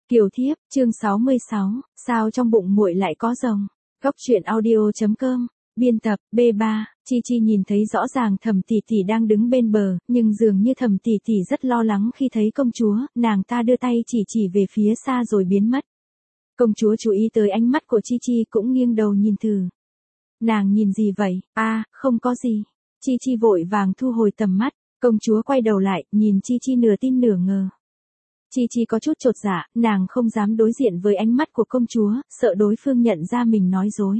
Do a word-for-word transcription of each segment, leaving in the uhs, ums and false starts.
Kiều Thiếp, chương sáu mươi sáu, sao trong bụng muội lại có rồng. Góc truyện audio chấm com, biên tập, B ba, Chi Chi nhìn thấy rõ ràng Thẩm tỷ tỷ đang đứng bên bờ, nhưng dường như Thẩm tỷ tỷ rất lo lắng khi thấy công chúa, nàng ta đưa tay chỉ chỉ về phía xa rồi biến mất. Công chúa chú ý tới ánh mắt của Chi Chi cũng nghiêng đầu nhìn thử. Nàng nhìn gì vậy? A, à, không có gì. Chi Chi vội vàng thu hồi tầm mắt, công chúa quay đầu lại, nhìn Chi Chi nửa tin nửa ngờ. Chi Chi có chút chột dạ, nàng không dám đối diện với ánh mắt của công chúa, sợ đối phương nhận ra mình nói dối.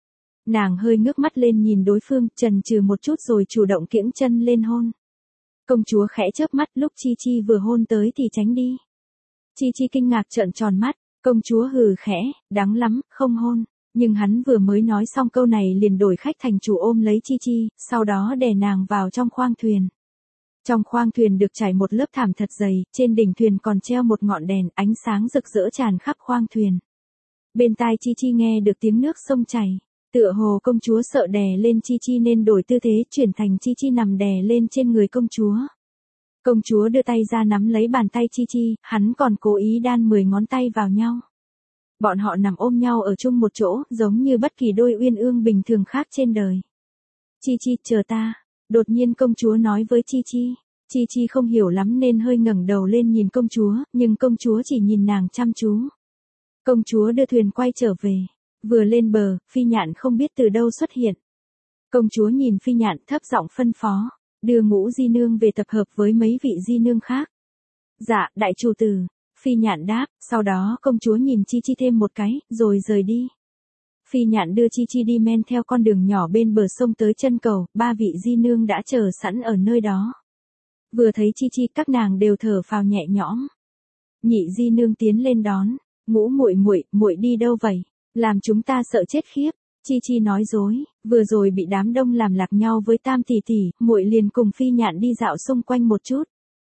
Nàng hơi ngước mắt lên nhìn đối phương, chần chừ một chút rồi chủ động kiễng chân lên hôn. Công chúa khẽ chớp mắt, lúc Chi Chi vừa hôn tới thì tránh đi. Chi Chi kinh ngạc trợn tròn mắt, công chúa hừ khẽ, đáng lắm, không hôn. Nhưng hắn vừa mới nói xong câu này liền đổi khách thành chủ ôm lấy Chi Chi, sau đó đè nàng vào trong khoang thuyền. Trong khoang thuyền được trải một lớp thảm thật dày, trên đỉnh thuyền còn treo một ngọn đèn, ánh sáng rực rỡ tràn khắp khoang thuyền. Bên tai Chi Chi nghe được tiếng nước sông chảy, tựa hồ công chúa sợ đè lên Chi Chi nên đổi tư thế, chuyển thành Chi Chi nằm đè lên trên người công chúa. Công chúa đưa tay ra nắm lấy bàn tay Chi Chi, hắn còn cố ý đan mười ngón tay vào nhau. Bọn họ nằm ôm nhau ở chung một chỗ, giống như bất kỳ đôi uyên ương bình thường khác trên đời. Chi Chi, chờ ta. Đột nhiên công chúa nói với Chi Chi. Chi Chi không hiểu lắm nên hơi ngẩng đầu lên nhìn công chúa, nhưng công chúa chỉ nhìn nàng chăm chú. Công chúa đưa thuyền quay trở về. Vừa lên bờ, Phi Nhạn không biết từ đâu xuất hiện. Công chúa nhìn Phi Nhạn thấp giọng phân phó, đưa Ngũ Di Nương về tập hợp với mấy vị Di Nương khác. Dạ, đại chủ tử. Phi Nhạn đáp, sau đó công chúa nhìn Chi Chi thêm một cái, rồi rời đi. Phi Nhạn đưa Chi Chi đi men theo con đường nhỏ bên bờ sông tới chân cầu, ba vị Di Nương đã chờ sẵn ở nơi đó. Vừa thấy Chi Chi, các nàng đều thở phào nhẹ nhõm. Nhị Di Nương tiến lên đón, Ngũ muội muội, muội đi đâu vậy? Làm chúng ta sợ chết khiếp. Chi Chi nói dối, vừa rồi bị đám đông làm lạc nhau với Tam tỷ tỷ, muội liền cùng Phi Nhạn đi dạo xung quanh một chút.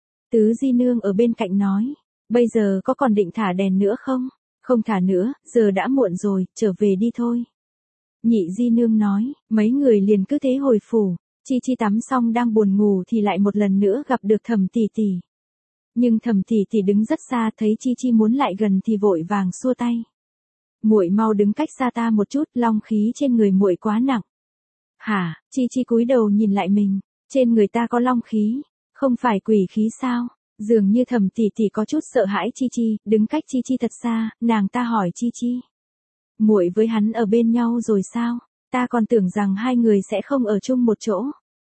Tứ Di Nương ở bên cạnh nói, bây giờ có còn định thả đèn nữa không? Không thả nữa, giờ đã muộn rồi, trở về đi thôi. Nhị Di Nương nói, mấy người liền cứ thế hồi phủ. Chi Chi tắm xong đang buồn ngủ thì lại một lần nữa gặp được Thẩm tỷ tỷ. Nhưng Thẩm tỷ tỷ đứng rất xa, thấy Chi Chi muốn lại gần thì vội vàng xua tay. Muội mau đứng cách xa ta một chút, long khí trên người muội quá nặng. Hả? Chi Chi cúi đầu nhìn lại mình, trên người ta có long khí, không phải quỷ khí sao? Dường như Thẩm tỷ tỷ có chút sợ hãi Chi Chi, đứng cách Chi Chi thật xa, nàng ta hỏi Chi Chi. Muội với hắn ở bên nhau rồi sao? Ta còn tưởng rằng hai người sẽ không ở chung một chỗ.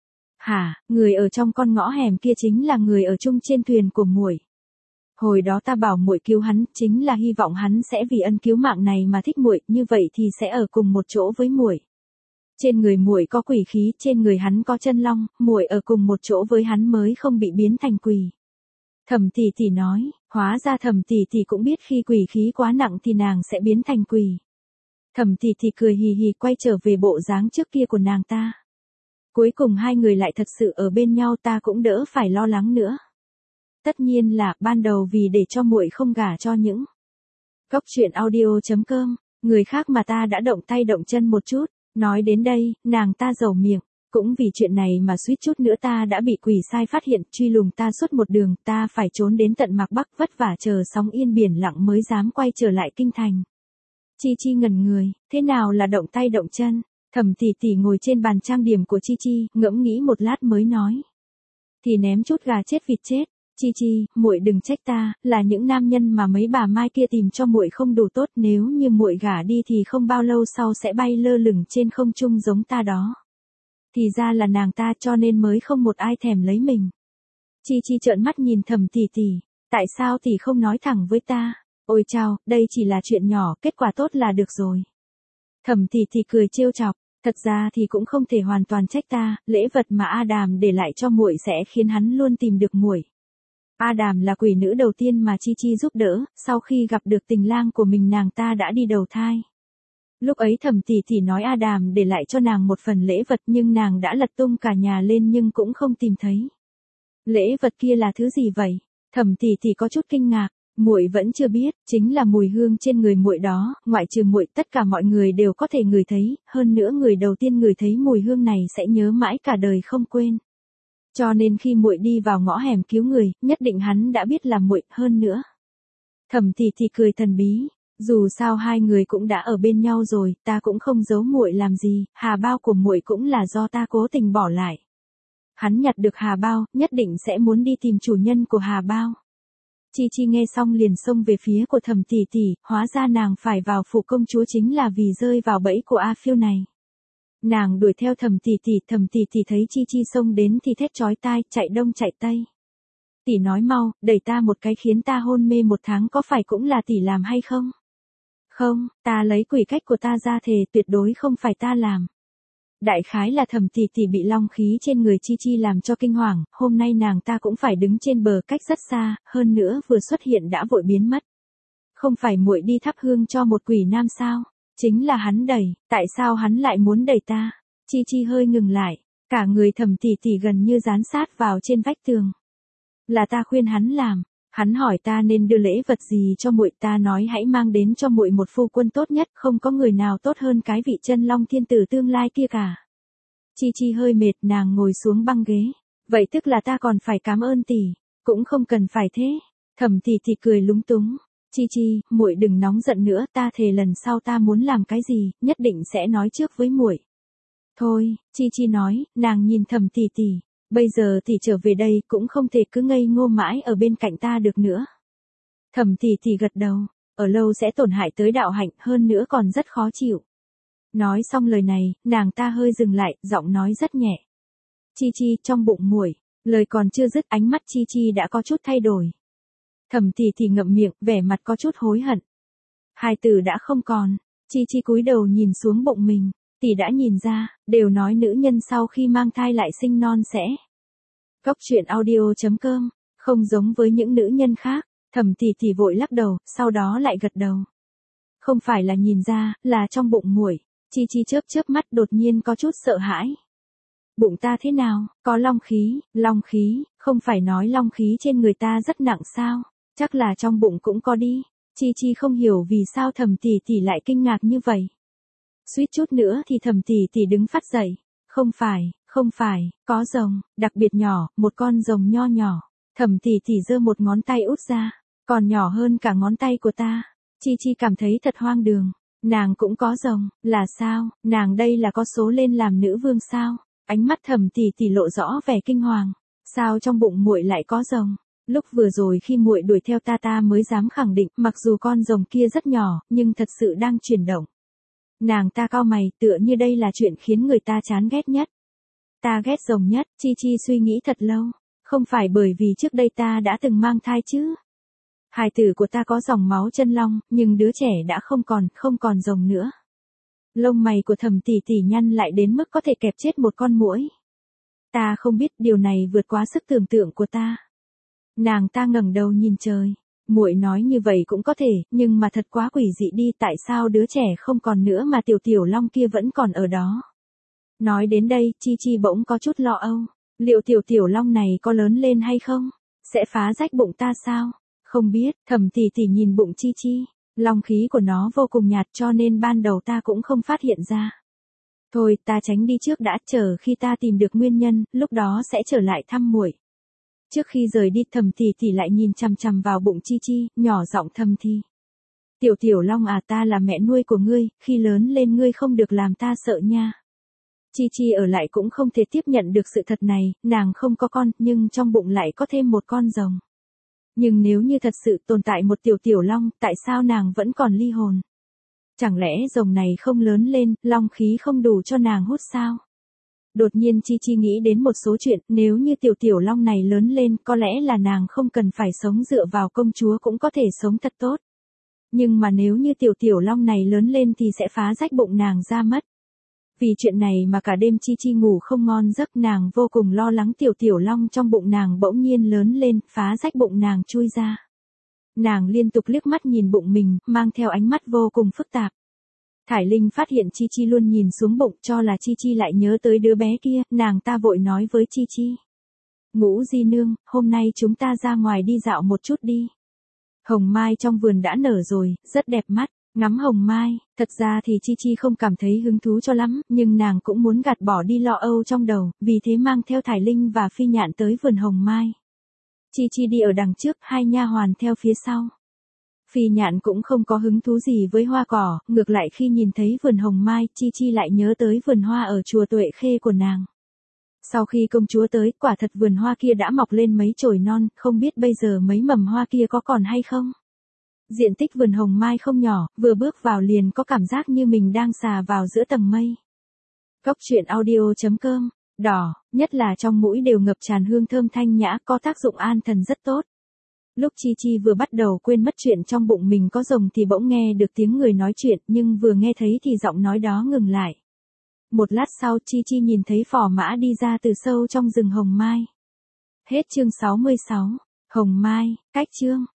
Hả, người ở trong con ngõ hẻm kia chính là người ở chung trên thuyền của muội. Hồi đó ta bảo muội cứu hắn, chính là hy vọng hắn sẽ vì ân cứu mạng này mà thích muội, như vậy thì sẽ ở cùng một chỗ với muội. Trên người muội có quỷ khí, trên người hắn có chân long, muội ở cùng một chỗ với hắn mới không bị biến thành quỷ. Thẩm tỷ tỷ nói, hóa ra Thẩm tỷ tỷ cũng biết khi quỷ khí quá nặng thì nàng sẽ biến thành quỷ. Thẩm tỷ tỷ cười hì hì quay trở về bộ dáng trước kia của nàng ta. Cuối cùng hai người lại thật sự ở bên nhau, ta cũng đỡ phải lo lắng nữa. Tất nhiên là ban đầu vì để cho muội không gả cho những. Góc truyện audio chấm com, người khác mà ta đã động tay động chân một chút. Nói đến đây, nàng ta dầu miệng. Cũng vì chuyện này mà suýt chút nữa ta đã bị quỷ sai phát hiện, truy lùng ta suốt một đường, ta phải trốn đến tận Mạc Bắc vất vả chờ sóng yên biển lặng mới dám quay trở lại kinh thành. Chi Chi ngẩn người, thế nào là động tay động chân? Thẩm tỷ tỷ ngồi trên bàn trang điểm của Chi Chi, ngẫm nghĩ một lát mới nói. Thì ném chút gà chết vịt chết. Chi Chi, muội đừng trách ta, là những nam nhân mà mấy bà Mai kia tìm cho muội không đủ tốt, nếu như muội gả đi thì không bao lâu sau sẽ bay lơ lửng trên không trung giống ta đó. Thì ra là nàng ta, cho nên mới không một ai thèm lấy mình. Chi Chi trợn mắt nhìn Thẩm tỷ tỷ, tại sao tỷ không nói thẳng với ta? Ôi chao, đây chỉ là chuyện nhỏ, kết quả tốt là được rồi. Thẩm tỷ tỷ cười trêu chọc, thật ra thì cũng không thể hoàn toàn trách ta, lễ vật mà Adam để lại cho muội sẽ khiến hắn luôn tìm được muội. Adam là quỷ nữ đầu tiên mà Chi Chi giúp đỡ, sau khi gặp được tình lang của mình nàng ta đã đi đầu thai. Lúc ấy Thẩm tỷ tỷ nói Adam để lại cho nàng một phần lễ vật nhưng nàng đã lật tung cả nhà lên nhưng cũng không tìm thấy. Lễ vật kia là thứ gì vậy? Thẩm tỷ tỷ có chút kinh ngạc, muội vẫn chưa biết, chính là mùi hương trên người muội đó, ngoại trừ muội tất cả mọi người đều có thể ngửi thấy, hơn nữa người đầu tiên ngửi thấy mùi hương này sẽ nhớ mãi cả đời không quên. Cho nên khi muội đi vào ngõ hẻm cứu người, nhất định hắn đã biết là muội, hơn nữa. Thẩm Tỷ Tỷ cười thần bí, dù sao hai người cũng đã ở bên nhau rồi, ta cũng không giấu muội làm gì, hà bao của muội cũng là do ta cố tình bỏ lại. Hắn nhặt được hà bao, nhất định sẽ muốn đi tìm chủ nhân của hà bao. Chi Chi nghe xong liền xông về phía của Thẩm Tỷ Tỷ, hóa ra nàng phải vào phủ công chúa chính là vì rơi vào bẫy của A Phiêu này. Nàng đuổi theo Thẩm Tỷ Tỷ, Thẩm Tỷ Tỷ thấy Chi Chi xông đến thì thét chói tai, chạy đông chạy tây. Tỷ nói mau, đẩy ta một cái khiến ta hôn mê một tháng có phải cũng là tỷ làm hay không? Không, ta lấy quỷ cách của ta ra thề tuyệt đối không phải ta làm. Đại khái là Thẩm Tỷ Tỷ bị long khí trên người Chi Chi làm cho kinh hoàng, hôm nay nàng ta cũng phải đứng trên bờ cách rất xa, hơn nữa vừa xuất hiện đã vội biến mất. Không phải muội đi thắp hương cho một quỷ nam sao? Chính là hắn đẩy, tại sao hắn lại muốn đẩy ta? Chi Chi hơi ngừng lại, cả người Thẩm Tỷ Tỷ gần như dán sát vào trên vách tường. Là ta khuyên hắn làm, hắn hỏi ta nên đưa lễ vật gì cho muội, ta nói hãy mang đến cho muội một phu quân tốt nhất, không có người nào tốt hơn cái vị chân long thiên tử tương lai kia cả. Chi Chi hơi mệt, nàng ngồi xuống băng ghế. Vậy tức là ta còn phải cảm ơn tỷ, cũng không cần phải thế. Thẩm Tỷ Tỷ cười lúng túng. Chi Chi, muội đừng nóng giận nữa, ta thề lần sau ta muốn làm cái gì, nhất định sẽ nói trước với muội. Thôi, Chi Chi nói, nàng nhìn Thẩm Tỷ Tỷ. Bây giờ tỷ trở về đây cũng không thể cứ ngây ngô mãi ở bên cạnh ta được nữa. Thẩm Tỷ Tỷ gật đầu, ở lâu sẽ tổn hại tới đạo hạnh, hơn nữa còn rất khó chịu. Nói xong lời này, nàng ta hơi dừng lại, giọng nói rất nhẹ. Chi Chi, trong bụng muội. Lời còn chưa dứt, ánh mắt Chi Chi đã có chút thay đổi. Thẩm Tỷ Tỷ ngậm miệng, vẻ mặt có chút hối hận. Hai từ đã không còn. Chi Chi cúi đầu nhìn xuống bụng mình. Tỷ đã nhìn ra, đều nói nữ nhân sau khi mang thai lại sinh non sẽ. Góc truyện audio chấm com, không giống với những nữ nhân khác. Thẩm Tỷ Tỷ vội lắc đầu, sau đó lại gật đầu. Không phải là nhìn ra, là trong bụng muội. Chi Chi chớp chớp mắt, đột nhiên có chút sợ hãi. Bụng ta thế nào, có long khí, long khí, không phải nói long khí trên người ta rất nặng sao, chắc là trong bụng cũng có đi. Chi Chi không hiểu vì sao Thẩm Tỷ Tỷ lại kinh ngạc như vậy. Suýt chút nữa thì Thẩm Tỷ Tỷ đứng phát dậy. Không phải, không phải, có rồng, đặc biệt nhỏ, một con rồng nho nhỏ. Thẩm Tỷ Tỷ giơ một ngón tay út ra, còn nhỏ hơn cả ngón tay của ta. Chi Chi cảm thấy thật hoang đường. Nàng cũng có rồng, là sao, nàng đây là có số lên làm nữ vương sao? Ánh mắt Thẩm Tỷ Tỷ lộ rõ vẻ kinh hoàng. Sao trong bụng muội lại có rồng? Lúc vừa rồi khi muội đuổi theo ta ta mới dám khẳng định, mặc dù con rồng kia rất nhỏ, nhưng thật sự đang chuyển động. Nàng ta cau mày, tựa như đây là chuyện khiến người ta chán ghét nhất. Ta ghét rồng nhất, Chi Chi suy nghĩ thật lâu. Không phải bởi vì trước đây ta đã từng mang thai chứ. Hài tử của ta có dòng máu chân long, nhưng đứa trẻ đã không còn, không còn rồng nữa. Lông mày của Thẩm Tỷ Tỷ nhăn lại đến mức có thể kẹp chết một con muỗi. Ta không biết, điều này vượt quá sức tưởng tượng của ta. Nàng ta ngẩng đầu nhìn trời. Muội nói như vậy cũng có thể, nhưng mà thật quá quỷ dị đi, tại sao đứa trẻ không còn nữa mà tiểu tiểu long kia vẫn còn ở đó. Nói đến đây, Chi Chi bỗng có chút lo âu. Liệu tiểu tiểu long này có lớn lên hay không? Sẽ phá rách bụng ta sao? Không biết, Thẩm Tỷ Tỷ nhìn bụng Chi Chi. Long khí của nó vô cùng nhạt cho nên ban đầu ta cũng không phát hiện ra. Thôi, ta tránh đi trước đã, chờ khi ta tìm được nguyên nhân, lúc đó sẽ trở lại thăm muội. Trước khi rời đi, Thẩm Tỷ Tỷ lại nhìn chằm chằm vào bụng Chi Chi, nhỏ giọng thầm thì. Tiểu tiểu long à, ta là mẹ nuôi của ngươi, khi lớn lên ngươi không được làm ta sợ nha. Chi Chi ở lại cũng không thể tiếp nhận được sự thật này, nàng không có con, nhưng trong bụng lại có thêm một con rồng. Nhưng nếu như thật sự tồn tại một tiểu tiểu long, tại sao nàng vẫn còn ly hồn? Chẳng lẽ rồng này không lớn lên, long khí không đủ cho nàng hút sao? Đột nhiên Chi Chi nghĩ đến một số chuyện, nếu như tiểu tiểu long này lớn lên, có lẽ là nàng không cần phải sống dựa vào công chúa cũng có thể sống thật tốt. Nhưng mà nếu như tiểu tiểu long này lớn lên thì sẽ phá rách bụng nàng ra mất. Vì chuyện này mà cả đêm Chi Chi ngủ không ngon giấc, nàng vô cùng lo lắng tiểu tiểu long trong bụng nàng bỗng nhiên lớn lên, phá rách bụng nàng chui ra. Nàng liên tục liếc mắt nhìn bụng mình, mang theo ánh mắt vô cùng phức tạp. Thải Linh phát hiện Chi Chi luôn nhìn xuống bụng, cho là Chi Chi lại nhớ tới đứa bé kia, nàng ta vội nói với Chi Chi. Ngũ di nương, hôm nay chúng ta ra ngoài đi dạo một chút đi. Hồng mai trong vườn đã nở rồi, rất đẹp mắt. Ngắm hồng mai, thật ra thì Chi Chi không cảm thấy hứng thú cho lắm, nhưng nàng cũng muốn gạt bỏ đi lo âu trong đầu, vì thế mang theo Thải Linh và Phi Nhạn tới vườn hồng mai. Chi Chi đi ở đằng trước, hai nha hoàn theo phía sau. Phi Nhạn cũng không có hứng thú gì với hoa cỏ, ngược lại khi nhìn thấy vườn hồng mai, Chi Chi lại nhớ tới vườn hoa ở chùa Tuệ Khê của nàng. Sau khi công chúa tới, quả thật vườn hoa kia đã mọc lên mấy chồi non, không biết bây giờ mấy mầm hoa kia có còn hay không? Diện tích vườn hồng mai không nhỏ, vừa bước vào liền có cảm giác như mình đang xà vào giữa tầng mây. Cốc truyện audio chấm com, đỏ, nhất là trong mũi đều ngập tràn hương thơm thanh nhã, có tác dụng an thần rất tốt. Lúc Chi Chi vừa bắt đầu quên mất chuyện trong bụng mình có rồng thì bỗng nghe được tiếng người nói chuyện, nhưng vừa nghe thấy thì giọng nói đó ngừng lại. Một lát sau Chi Chi nhìn thấy phò mã đi ra từ sâu trong rừng hồng mai. Hết chương sáu mươi sáu. Hồng mai, cách chương.